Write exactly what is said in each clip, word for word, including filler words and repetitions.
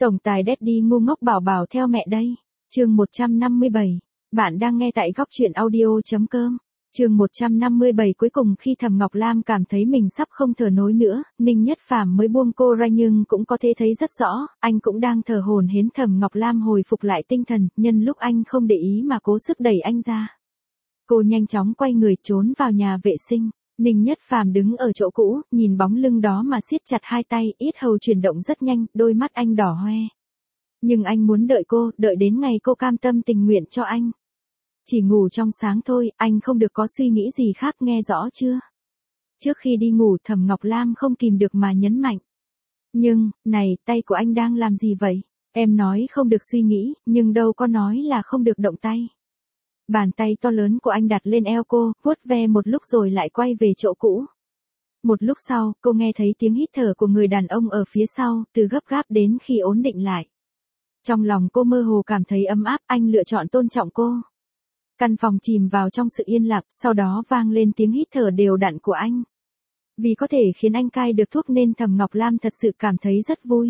Tổng tài Daddy ngu ngốc bảo bảo theo mẹ đây. Chương một trăm năm mươi bảy. Bạn đang nghe tại góc truyện audio chấm com. Chương một trăm năm mươi bảy. Cuối cùng khi Thẩm Ngọc Lam cảm thấy mình sắp không thở nổi nữa, Ninh Nhất Phàm mới buông cô ra, nhưng cũng có thể thấy rất rõ, anh cũng đang thở hổn hển. Thẩm Ngọc Lam hồi phục lại tinh thần, nhân lúc anh không để ý mà cố sức đẩy anh ra. Cô nhanh chóng quay người trốn vào nhà vệ sinh. Ninh Nhất Phàm đứng ở chỗ cũ, nhìn bóng lưng đó mà siết chặt hai tay, yết hầu chuyển động rất nhanh, đôi mắt anh đỏ hoe. Nhưng anh muốn đợi cô, đợi đến ngày cô cam tâm tình nguyện cho anh. Chỉ ngủ trong sáng thôi, anh không được có suy nghĩ gì khác, nghe rõ chưa? Trước khi đi ngủ, Thẩm Ngọc Lam không kìm được mà nhấn mạnh. Nhưng, này, tay của anh đang làm gì vậy? Em nói không được suy nghĩ, nhưng đâu có nói là không được động tay. Bàn tay to lớn của anh đặt lên eo cô, vuốt ve một lúc rồi lại quay về chỗ cũ. Một lúc sau, cô nghe thấy tiếng hít thở của người đàn ông ở phía sau, từ gấp gáp đến khi ổn định lại. Trong lòng cô mơ hồ cảm thấy ấm áp, anh lựa chọn tôn trọng cô. Căn phòng chìm vào trong sự yên lặng, sau đó vang lên tiếng hít thở đều đặn của anh. Vì có thể khiến anh cai được thuốc nên Thẩm Ngọc Lam thật sự cảm thấy rất vui.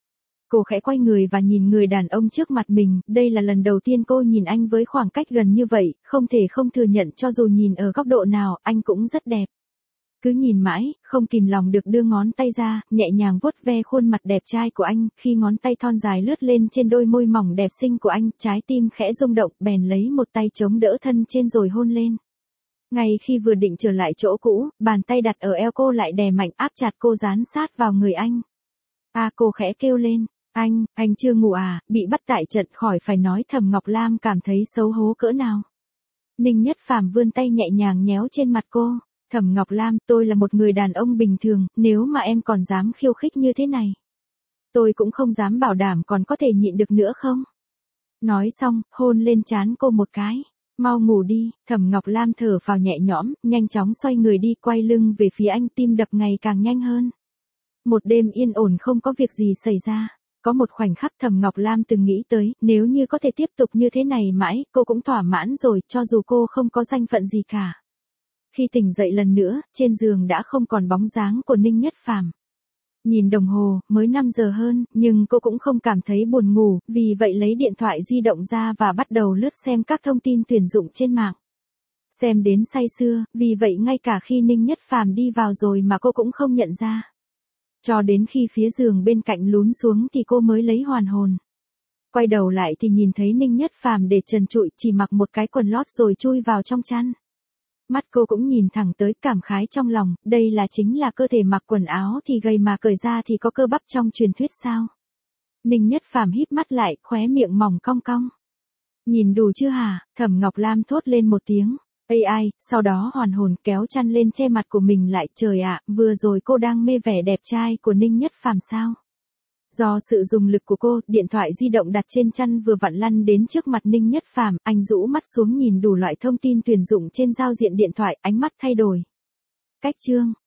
Cô khẽ quay người và nhìn người đàn ông trước mặt mình, đây là lần đầu tiên cô nhìn anh với khoảng cách gần như vậy, không thể không thừa nhận cho dù nhìn ở góc độ nào, anh cũng rất đẹp. Cứ nhìn mãi, không kìm lòng được đưa ngón tay ra, nhẹ nhàng vuốt ve khuôn mặt đẹp trai của anh, khi ngón tay thon dài lướt lên trên đôi môi mỏng đẹp xinh của anh, trái tim khẽ rung động, bèn lấy một tay chống đỡ thân trên rồi hôn lên. Ngay khi vừa định trở lại chỗ cũ, bàn tay đặt ở eo cô lại đè mạnh áp chặt cô dán sát vào người anh. À, cô khẽ kêu lên. Anh, anh chưa ngủ à? Bị bắt tại trận, khỏi phải nói. Thẩm Ngọc Lam cảm thấy xấu hổ cỡ nào. Ninh Nhất Phàm vươn tay nhẹ nhàng nhéo trên mặt cô. Thẩm Ngọc Lam, tôi là một người đàn ông bình thường, nếu mà em còn dám khiêu khích như thế này, tôi cũng không dám bảo đảm còn có thể nhịn được nữa không? Nói xong, hôn lên trán cô một cái. Mau ngủ đi. Thẩm Ngọc Lam thở phào nhẹ nhõm, nhanh chóng xoay người đi, quay lưng về phía anh, tim đập ngày càng nhanh hơn. Một đêm yên ổn không có việc gì xảy ra. Có một khoảnh khắc Thẩm Ngọc Lam từng nghĩ tới, nếu như có thể tiếp tục như thế này mãi, cô cũng thỏa mãn rồi, cho dù cô không có danh phận gì cả. Khi tỉnh dậy lần nữa, trên giường đã không còn bóng dáng của Ninh Nhất Phàm. Nhìn đồng hồ, mới năm giờ hơn, nhưng cô cũng không cảm thấy buồn ngủ, vì vậy lấy điện thoại di động ra và bắt đầu lướt xem các thông tin tuyển dụng trên mạng. Xem đến say sưa, vì vậy ngay cả khi Ninh Nhất Phàm đi vào rồi mà cô cũng không nhận ra. Cho đến khi phía giường bên cạnh lún xuống thì cô mới lấy hoàn hồn. Quay đầu lại thì nhìn thấy Ninh Nhất Phàm để trần trụi, chỉ mặc một cái quần lót rồi chui vào trong chăn. Mắt cô cũng nhìn thẳng tới, cảm khái trong lòng, đây là chính là cơ thể mặc quần áo thì gầy mà cởi ra thì có cơ bắp trong truyền thuyết sao? Ninh Nhất Phàm híp mắt lại, khóe miệng mỏng cong cong. Nhìn đủ chưa hả? Thẩm Ngọc Lam thốt lên một tiếng. Ây ai, sau đó hoàn hồn kéo chăn lên che mặt của mình lại. Trời ạ, vừa rồi cô đang mê vẻ đẹp trai của Ninh Nhất Phàm sao? Do sự dùng lực của cô, điện thoại di động đặt trên chăn vừa vặn lăn đến trước mặt Ninh Nhất Phàm, anh rũ mắt xuống nhìn đủ loại thông tin tuyển dụng trên giao diện điện thoại, ánh mắt thay đổi. Cách chương.